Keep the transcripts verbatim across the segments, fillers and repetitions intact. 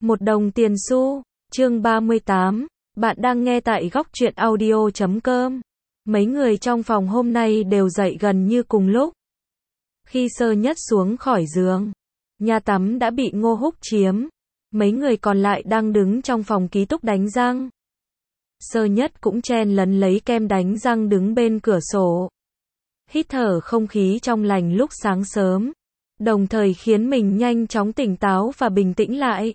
Một đồng tiền xu, chương ba mươi tám, bạn đang nghe tại góc truyện audio chấm com. Mấy người trong phòng hôm nay đều dậy gần như cùng lúc. Khi Sơ Nhất xuống khỏi giường, nhà tắm đã bị Ngô Húc chiếm. Mấy người còn lại đang đứng trong phòng ký túc đánh răng. Sơ Nhất cũng chen lấn lấy kem đánh răng đứng bên cửa sổ. Hít thở không khí trong lành lúc sáng sớm, đồng thời khiến mình nhanh chóng tỉnh táo và bình tĩnh lại.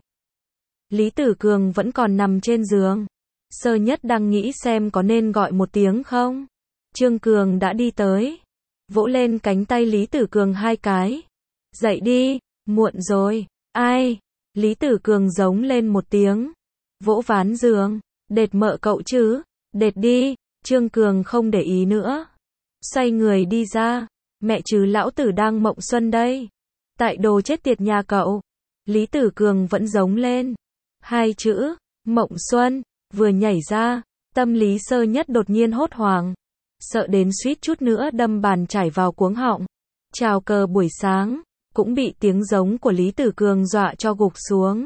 Lý Tử Cường vẫn còn nằm trên giường. Sơ Nhất đang nghĩ xem có nên gọi một tiếng không. Trương Cường đã đi tới, vỗ lên cánh tay Lý Tử Cường hai cái. Dậy đi, muộn rồi. Ai? Lý Tử Cường giống lên một tiếng, vỗ ván giường. Đệt mợ cậu chứ, đệt đi. Trương Cường không để ý nữa, xoay người đi ra. Mẹ chứ lão tử đang mộng xuân đây. Tại đồ chết tiệt nhà cậu. Lý Tử Cường vẫn giống lên. Hai chữ, mộng xuân, vừa nhảy ra, tâm lý Sơ Nhất đột nhiên hốt hoảng, sợ đến suýt chút nữa đâm bàn chải vào cuống họng. Chào cờ buổi sáng, cũng bị tiếng giống của Lý Tử Cường dọa cho gục xuống.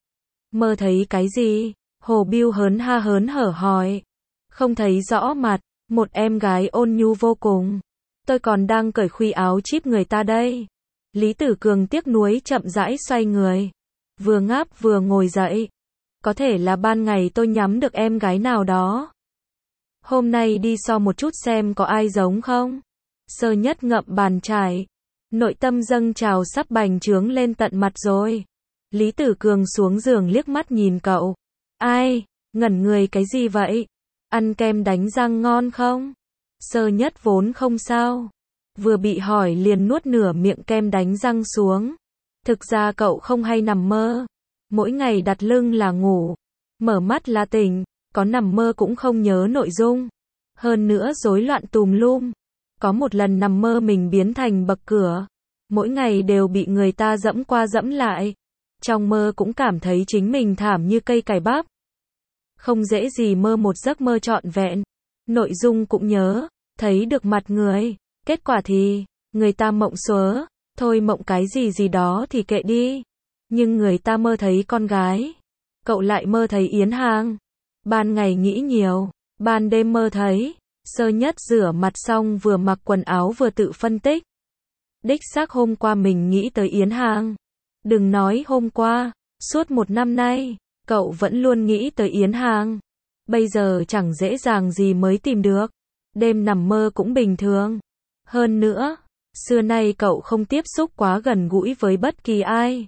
Mơ thấy cái gì? Hồ Bưu hớn ha hớn hở hỏi. Không thấy rõ mặt, một em gái ôn nhu vô cùng. Tôi còn đang cởi khuy áo chíp người ta đây. Lý Tử Cường tiếc nuối chậm rãi xoay người, vừa ngáp vừa ngồi dậy. Có thể là ban ngày tôi nhắm được em gái nào đó. Hôm nay đi so một chút xem có ai giống không. Sơ Nhất ngậm bàn chải, nội tâm dâng trào sắp bành trướng lên tận mặt rồi. Lý Tử Cường xuống giường liếc mắt nhìn cậu. Ai? Ngẩn người cái gì vậy? Ăn kem đánh răng ngon không? Sơ Nhất vốn không sao, vừa bị hỏi liền nuốt nửa miệng kem đánh răng xuống. Thực ra cậu không hay nằm mơ. Mỗi ngày đặt lưng là ngủ, mở mắt là tỉnh, có nằm mơ cũng không nhớ nội dung. Hơn nữa rối loạn tùm lum. Có một lần nằm mơ mình biến thành bậc cửa, mỗi ngày đều bị người ta dẫm qua dẫm lại. Trong mơ cũng cảm thấy chính mình thảm như cây cải bắp. Không dễ gì mơ một giấc mơ trọn vẹn. Nội dung cũng nhớ, thấy được mặt người. Kết quả thì, người ta mộng xuớ, thôi mộng cái gì gì đó thì kệ đi. Nhưng người ta mơ thấy con gái, cậu lại mơ thấy Yến Hàng. Ban ngày nghĩ nhiều, ban đêm mơ thấy. Sơ Nhất rửa mặt xong vừa mặc quần áo vừa tự phân tích. Đích xác hôm qua mình nghĩ tới Yến Hàng. Đừng nói hôm qua, suốt một năm nay, cậu vẫn luôn nghĩ tới Yến Hàng. Bây giờ chẳng dễ dàng gì mới tìm được. Đêm nằm mơ cũng bình thường. Hơn nữa, xưa nay cậu không tiếp xúc quá gần gũi với bất kỳ ai.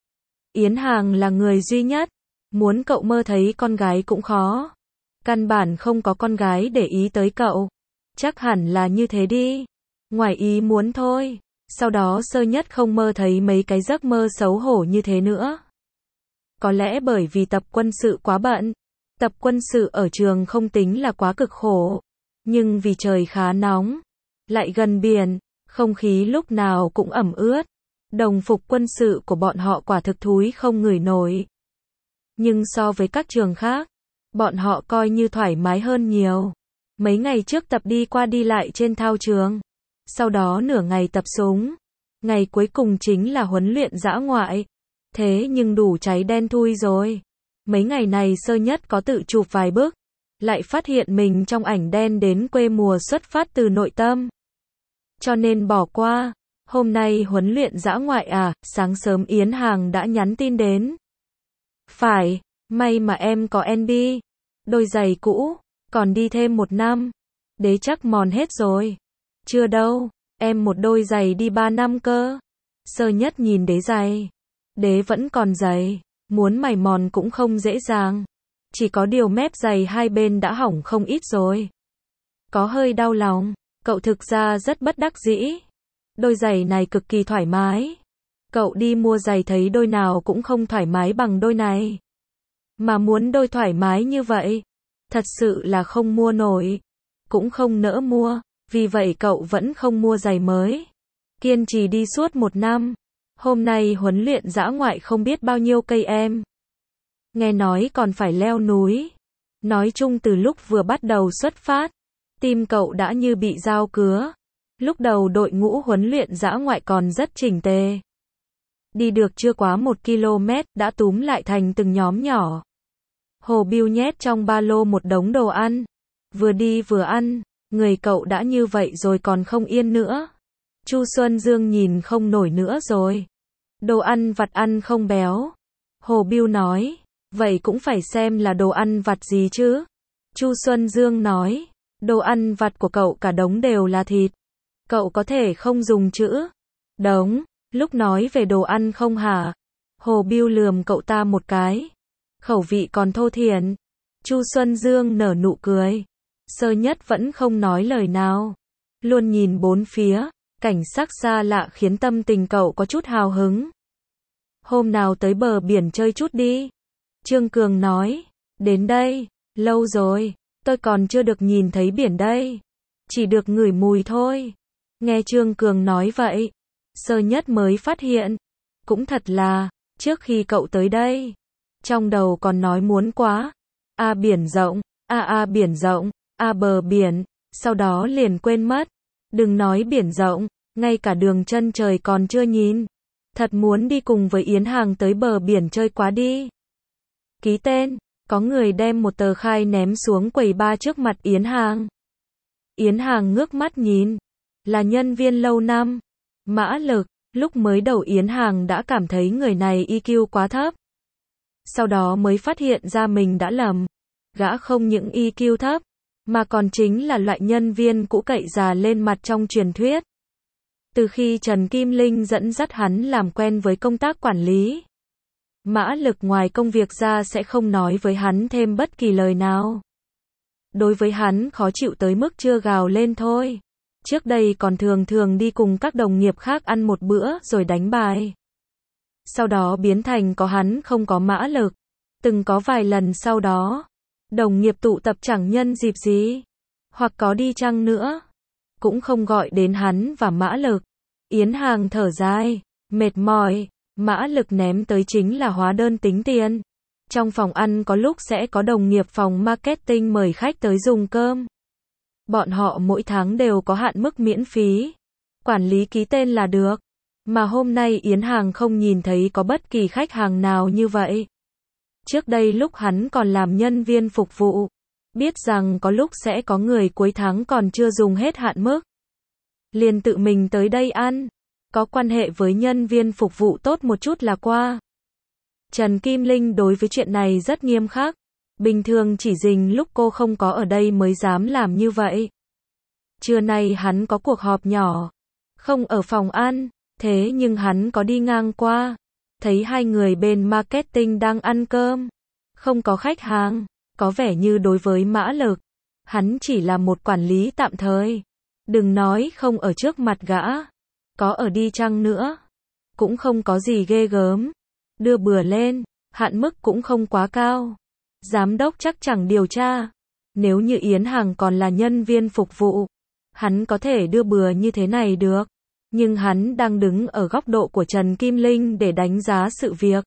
Yến Hàng là người duy nhất, muốn cậu mơ thấy con gái cũng khó. Căn bản không có con gái để ý tới cậu. Chắc hẳn là như thế đi. Ngoài ý muốn thôi. Sau đó Sơ Nhất không mơ thấy mấy cái giấc mơ xấu hổ như thế nữa. Có lẽ bởi vì tập quân sự quá bận. Tập quân sự ở trường không tính là quá cực khổ. Nhưng vì trời khá nóng, lại gần biển, không khí lúc nào cũng ẩm ướt. Đồng phục quân sự của bọn họ quả thực thúi không ngửi nổi. Nhưng so với các trường khác, bọn họ coi như thoải mái hơn nhiều. Mấy ngày trước tập đi qua đi lại trên thao trường. Sau đó nửa ngày tập súng. Ngày cuối cùng chính là huấn luyện dã ngoại. Thế nhưng đủ cháy đen thui rồi. Mấy ngày này Sơ Nhất có tự chụp vài bức, lại phát hiện mình trong ảnh đen đến quê mùa xuất phát từ nội tâm. Cho nên bỏ qua. Hôm nay huấn luyện dã ngoại à? Sáng sớm Yến Hàng đã nhắn tin đến. Phải, may mà em có en bê. Đôi giày cũ, còn đi thêm một năm. Đế chắc mòn hết rồi. Chưa đâu, em một đôi giày đi ba năm cơ. Sơ Nhất nhìn đế giày. Đế vẫn còn dày, muốn mày mòn cũng không dễ dàng. Chỉ có điều mép giày hai bên đã hỏng không ít rồi. Có hơi đau lòng, cậu thực ra rất bất đắc dĩ. Đôi giày này cực kỳ thoải mái. Cậu đi mua giày thấy đôi nào cũng không thoải mái bằng đôi này. Mà muốn đôi thoải mái như vậy, thật sự là không mua nổi. Cũng không nỡ mua, vì vậy cậu vẫn không mua giày mới. Kiên trì đi suốt một năm. Hôm nay huấn luyện dã ngoại không biết bao nhiêu cây em. Nghe nói còn phải leo núi. Nói chung từ lúc vừa bắt đầu xuất phát, tim cậu đã như bị dao cứa. Lúc đầu đội ngũ huấn luyện dã ngoại còn rất chỉnh tề. Đi được chưa quá một ki lô mét, đã túm lại thành từng nhóm nhỏ. Hồ Bưu nhét trong ba lô một đống đồ ăn. Vừa đi vừa ăn, người cậu đã như vậy rồi còn không yên nữa. Chu Xuân Dương nhìn không nổi nữa rồi. Đồ ăn vặt ăn không béo. Hồ Bưu nói, vậy cũng phải xem là đồ ăn vặt gì chứ. Chu Xuân Dương nói, đồ ăn vặt của cậu cả đống đều là thịt. Cậu có thể không dùng chữ đống, lúc nói về đồ ăn không hả? Hồ Bưu lườm cậu ta một cái. Khẩu vị còn thô thiển. Chu Xuân Dương nở nụ cười. Sơ Nhất vẫn không nói lời nào. Luôn nhìn bốn phía, cảnh sắc xa lạ khiến tâm tình cậu có chút hào hứng. Hôm nào tới bờ biển chơi chút đi. Trương Cường nói, đến đây, lâu rồi, tôi còn chưa được nhìn thấy biển đây. Chỉ được ngửi mùi thôi. Nghe Trương Cường nói vậy, Sơ Nhất mới phát hiện. Cũng thật là, trước khi cậu tới đây, trong đầu còn nói muốn quá. A biển rộng, a a biển rộng, a bờ biển, sau đó liền quên mất. Đừng nói biển rộng, ngay cả đường chân trời còn chưa nhìn. Thật muốn đi cùng với Yến Hàng tới bờ biển chơi quá đi. Ký tên, có người đem một tờ khai ném xuống quầy ba trước mặt Yến Hàng. Yến Hàng ngước mắt nhìn, là nhân viên lâu năm. Mã Lực, lúc mới đầu Yến Hàng đã cảm thấy người này i kiu quá thấp. Sau đó mới phát hiện ra mình đã lầm. Gã không những i kiu thấp, mà còn chính là loại nhân viên cũ cậy già lên mặt trong truyền thuyết. Từ khi Trần Kim Linh dẫn dắt hắn làm quen với công tác quản lý, Mã Lực ngoài công việc ra sẽ không nói với hắn thêm bất kỳ lời nào. Đối với hắn khó chịu tới mức chưa gào lên thôi. Trước đây còn thường thường đi cùng các đồng nghiệp khác ăn một bữa rồi đánh bài. Sau đó biến thành có hắn không có Mã Lực. Từng có vài lần sau đó, đồng nghiệp tụ tập chẳng nhân dịp gì, hoặc có đi chăng nữa, cũng không gọi đến hắn và Mã Lực. Yến Hàng thở dài, mệt mỏi, Mã Lực ném tới chính là hóa đơn tính tiền. Trong phòng ăn có lúc sẽ có đồng nghiệp phòng marketing mời khách tới dùng cơm. Bọn họ mỗi tháng đều có hạn mức miễn phí. Quản lý ký tên là được. Mà hôm nay Yến Hàng không nhìn thấy có bất kỳ khách hàng nào như vậy. Trước đây lúc hắn còn làm nhân viên phục vụ, biết rằng có lúc sẽ có người cuối tháng còn chưa dùng hết hạn mức. Liền tự mình tới đây ăn. Có quan hệ với nhân viên phục vụ tốt một chút là qua. Trần Kim Linh đối với chuyện này rất nghiêm khắc. Bình thường chỉ dình lúc cô không có ở đây mới dám làm như vậy. Trưa nay hắn có cuộc họp nhỏ. Không ở phòng ăn. Thế nhưng hắn có đi ngang qua. Thấy hai người bên marketing đang ăn cơm. Không có khách hàng. Có vẻ như đối với Mã Lực, hắn chỉ là một quản lý tạm thời. Đừng nói không ở trước mặt gã. Có ở đi chăng nữa, cũng không có gì ghê gớm. Đưa bừa lên, hạn mức cũng không quá cao. Giám đốc chắc chẳng điều tra. Nếu như Yến Hàng còn là nhân viên phục vụ, hắn có thể đưa bừa như thế này được. Nhưng hắn đang đứng ở góc độ của Trần Kim Linh để đánh giá sự việc.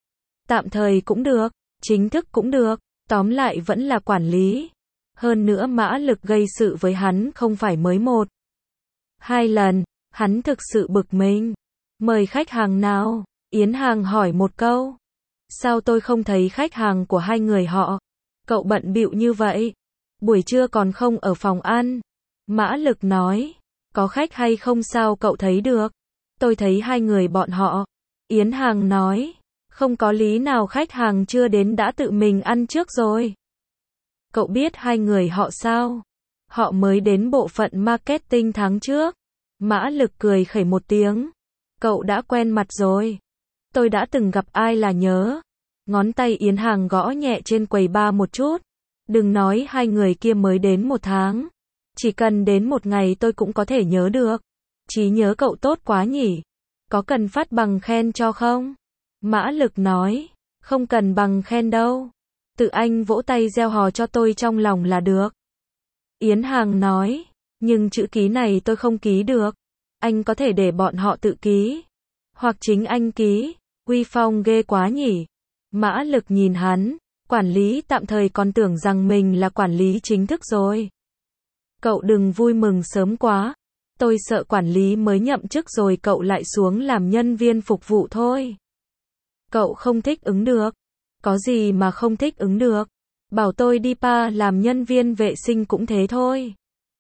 Tạm thời cũng được, chính thức cũng được, tóm lại vẫn là quản lý. Hơn nữa Mã Lực gây sự với hắn không phải mới một, hai lần. Hắn thực sự bực mình. Mời khách hàng nào? Yến Hàng hỏi một câu. Sao tôi không thấy khách hàng của hai người họ? Cậu bận bịu như vậy. Buổi trưa còn không ở phòng ăn. Mã Lực nói. Có khách hay không sao cậu thấy được? Tôi thấy hai người bọn họ. Yến Hàng nói. Không có lý nào khách hàng chưa đến đã tự mình ăn trước rồi. Cậu biết hai người họ sao? Họ mới đến bộ phận marketing tháng trước. Mã Lực cười khẩy một tiếng. Cậu đã quen mặt rồi. Tôi đã từng gặp ai là nhớ. Ngón tay Yến Hàng gõ nhẹ trên quầy ba một chút. Đừng nói hai người kia mới đến một tháng. Chỉ cần đến một ngày tôi cũng có thể nhớ được. Trí nhớ cậu tốt quá nhỉ. Có cần phát bằng khen cho không? Mã Lực nói. Không cần bằng khen đâu. Tự anh vỗ tay reo hò cho tôi trong lòng là được. Yến Hàng nói. Nhưng chữ ký này tôi không ký được. Anh có thể để bọn họ tự ký. Hoặc chính anh ký. Uy phong ghê quá nhỉ. Mã Lực nhìn hắn. Quản lý tạm thời còn tưởng rằng mình là quản lý chính thức rồi. Cậu đừng vui mừng sớm quá. Tôi sợ quản lý mới nhậm chức rồi cậu lại xuống làm nhân viên phục vụ thôi. Cậu không thích ứng được. Có gì mà không thích ứng được. Bảo tôi đi pa làm nhân viên vệ sinh cũng thế thôi.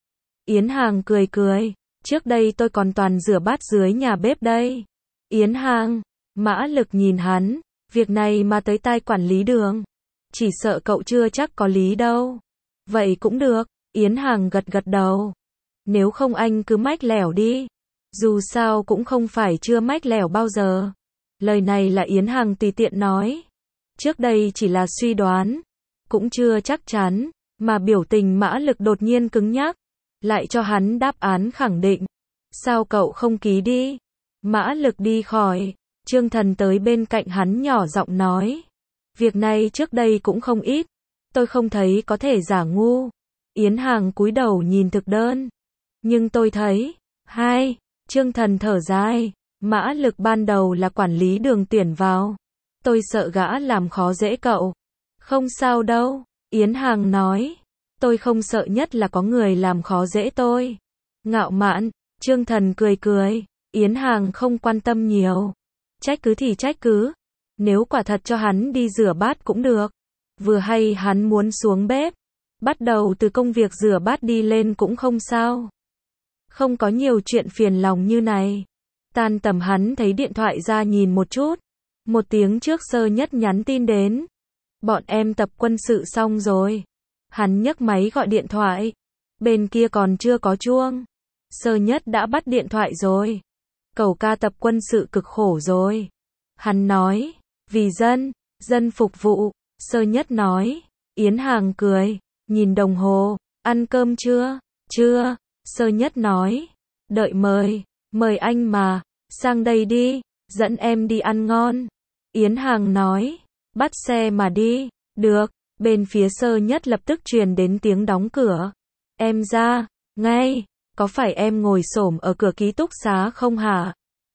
Yến Hàng cười cười. Trước đây tôi còn toàn rửa bát dưới nhà bếp đây. Yến Hàng, Mã Lực nhìn hắn. Việc này mà tới tai quản lý Đường. Chỉ sợ cậu chưa chắc có lý đâu. Vậy cũng được. Yến Hàng gật gật đầu. Nếu không anh cứ mách lẻo đi. Dù sao cũng không phải chưa mách lẻo bao giờ. Lời này là Yến Hàng tùy tiện nói. Trước đây chỉ là suy đoán. Cũng chưa chắc chắn. Mà biểu tình Mã Lực đột nhiên cứng nhắc. Lại cho hắn đáp án khẳng định. Sao cậu không ký đi? Mã Lực đi khỏi. Trương Thần tới bên cạnh hắn nhỏ giọng nói. Việc này trước đây cũng không ít. Tôi không thấy có thể giả ngu. Yến Hàng cúi đầu nhìn thực đơn. Nhưng tôi thấy. Hai. Trương Thần thở dài. Mã Lực ban đầu là quản lý Đường tuyển vào. Tôi sợ gã làm khó dễ cậu. Không sao đâu. Yến Hàng nói. Tôi không sợ nhất là có người làm khó dễ tôi. Ngạo mạn. Trương Thần cười cười. Yến Hàng không quan tâm nhiều. Trách cứ thì trách cứ. Nếu quả thật cho hắn đi rửa bát cũng được. Vừa hay hắn muốn xuống bếp. Bắt đầu từ công việc rửa bát đi lên cũng không sao. Không có nhiều chuyện phiền lòng như này. Tan tầm hắn thấy điện thoại ra nhìn một chút. Một tiếng trước Sơ Nhất nhắn tin đến. Bọn em tập quân sự xong rồi. Hắn nhấc máy gọi điện thoại. Bên kia còn chưa có chuông. Sơ Nhất đã bắt điện thoại rồi. Cậu ca tập quân sự cực khổ rồi. Hắn nói. Vì dân, dân phục vụ. Sơ Nhất nói. Yến Hàng cười. Nhìn đồng hồ. Ăn cơm chưa? Chưa. Sơ Nhất nói. Đợi mời. Mời anh mà. Sang đây đi. Dẫn em đi ăn ngon. Yến Hàng nói. Bắt xe mà đi. Được. Bên phía Sơ Nhất lập tức truyền đến tiếng đóng cửa. Em ra. Ngay. Có phải em ngồi xổm ở cửa ký túc xá không hả?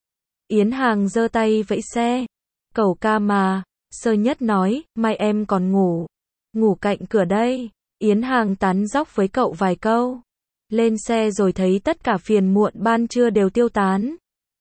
Yến Hàng giơ tay vẫy xe. Cậu ca mà. Sơ Nhất nói. Mai em còn ngủ. Ngủ cạnh cửa đây. Yến Hàng tán dóc với cậu vài câu. Lên xe rồi thấy tất cả phiền muộn ban trưa đều tiêu tán.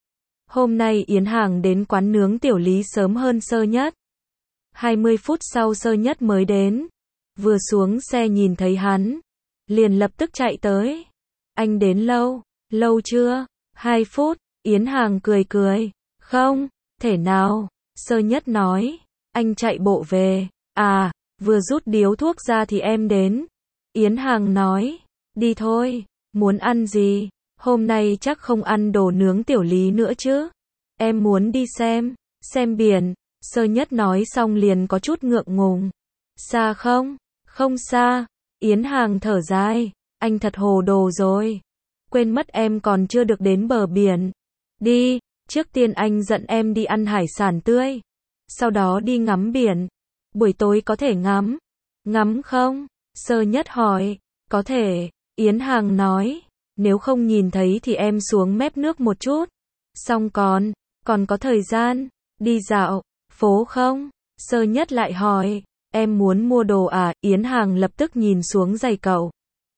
Hôm nay Yến Hàng đến quán nướng Tiểu Lý sớm hơn Sơ Nhất. hai mươi phút sau Sơ Nhất mới đến. Vừa xuống xe nhìn thấy hắn. Liền lập tức chạy tới. Anh đến lâu, lâu chưa? Hai phút, Yến Hàng cười cười. Không, thể nào? Sơ Nhất nói. Anh chạy bộ về. À, vừa rút điếu thuốc ra thì em đến. Yến Hàng nói. Đi thôi, muốn ăn gì? Hôm nay chắc không ăn đồ nướng Tiểu Lý nữa chứ. Em muốn đi xem, xem biển. Sơ Nhất nói xong liền có chút ngượng ngùng. Xa không? Không xa. Yến Hàng thở dài. Anh thật hồ đồ rồi. Quên mất em còn chưa được đến bờ biển. Đi, trước tiên anh dẫn em đi ăn hải sản tươi. Sau đó đi ngắm biển. Buổi tối có thể ngắm. Ngắm không? Sơ Nhất hỏi. Có thể. Yến Hàng nói. Nếu không nhìn thấy thì em xuống mép nước một chút. Xong còn, còn có thời gian. Đi dạo, phố không? Sơ Nhất lại hỏi. Em muốn mua đồ à? Yến Hàng lập tức nhìn xuống giày cậu.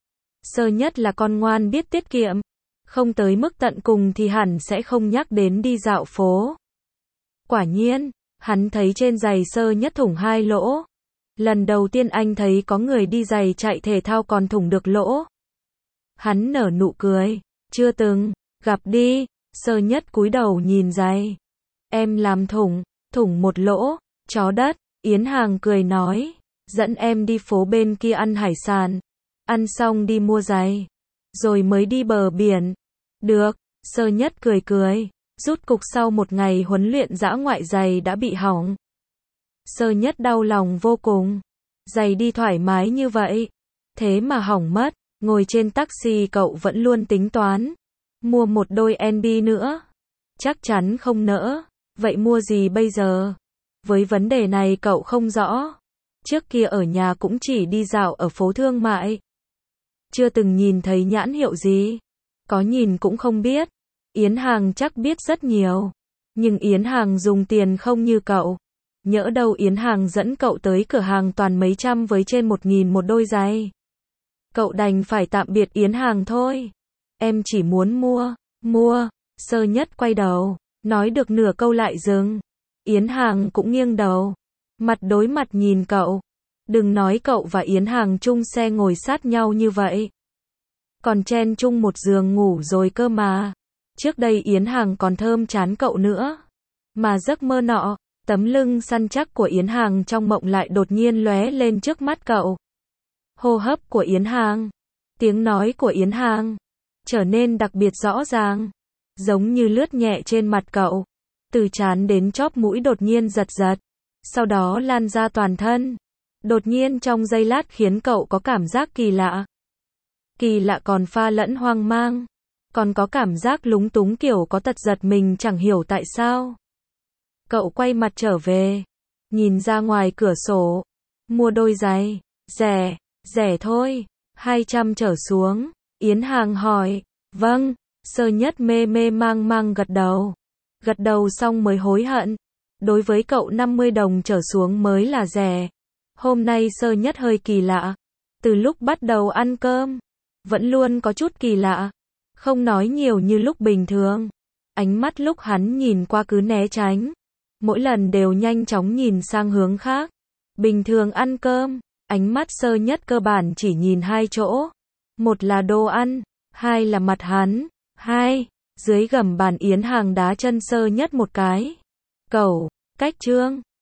Sơ Nhất là con ngoan biết tiết kiệm. Không tới mức tận cùng thì hẳn sẽ không nhắc đến đi dạo phố. Quả nhiên, hắn thấy trên giày Sơ Nhất thủng hai lỗ. Lần đầu tiên anh thấy có người đi giày chạy thể thao còn thủng được lỗ. Hắn nở nụ cười. Chưa từng, gặp đi. Sơ Nhất cúi đầu nhìn giày. Em làm thủng, thủng một lỗ. Chó đất. Yến Hàng cười nói. Dẫn em đi phố bên kia ăn hải sản. Ăn xong đi mua giày. Rồi mới đi bờ biển. Được. Sơ Nhất cười cười. Rút cục sau một ngày huấn luyện dã ngoại giày đã bị hỏng. Sơ Nhất đau lòng vô cùng. Giày đi thoải mái như vậy. Thế mà hỏng mất. Ngồi trên taxi cậu vẫn luôn tính toán. Mua một đôi en bê nữa. Chắc chắn không nỡ. Vậy mua gì bây giờ? Với vấn đề này cậu không rõ. Trước kia ở nhà cũng chỉ đi dạo ở phố thương mại. Chưa từng nhìn thấy nhãn hiệu gì. Có nhìn cũng không biết. Yến Hàng chắc biết rất nhiều. Nhưng Yến Hàng dùng tiền không như cậu. Nhỡ đâu Yến Hàng dẫn cậu tới cửa hàng toàn mấy trăm với trên một nghìn một đôi giày. Cậu đành phải tạm biệt Yến Hàng thôi. em chỉ muốn mua, mua, Sơ Nhất quay đầu, nói được nửa câu lại dừng. Yến Hàng cũng nghiêng đầu, mặt đối mặt nhìn cậu. Đừng nói cậu và Yến Hàng chung xe ngồi sát nhau như vậy. Còn chen chung một giường ngủ rồi cơ mà. Trước đây Yến Hàng còn thơm chán cậu nữa. Mà giấc mơ nọ, tấm lưng săn chắc của Yến Hàng trong mộng lại đột nhiên lóe lên trước mắt cậu. Hô hấp của Yến Hàng, tiếng nói của Yến Hàng, trở nên đặc biệt rõ ràng, giống như lướt nhẹ trên mặt cậu. Từ trán đến chóp mũi đột nhiên giật giật, sau đó lan ra toàn thân. Đột nhiên trong giây lát khiến cậu có cảm giác kỳ lạ. Kỳ lạ còn pha lẫn hoang mang. Còn có cảm giác lúng túng kiểu có tật giật mình chẳng hiểu tại sao. Cậu quay mặt trở về, nhìn ra ngoài cửa sổ. Mua đôi giày, rẻ, rẻ thôi, hai trăm trở xuống. Yến Hàng hỏi, vâng, Sơ Nhất mê mê mang mang gật đầu. Gật đầu xong mới hối hận. Đối với cậu năm mươi đồng trở xuống mới là rẻ. Hôm nay Sơ Nhất hơi kỳ lạ. Từ lúc bắt đầu ăn cơm, vẫn luôn có chút kỳ lạ. Không nói nhiều như lúc bình thường. Ánh mắt lúc hắn nhìn qua cứ né tránh. Mỗi lần đều nhanh chóng nhìn sang hướng khác. Bình thường ăn cơm, ánh mắt Sơ Nhất cơ bản chỉ nhìn hai chỗ. Một là đồ ăn, hai là mặt hắn. Hai, dưới gầm bàn Yến Hàng đá chân Sơ Nhất một cái. Cẩu, cách trương.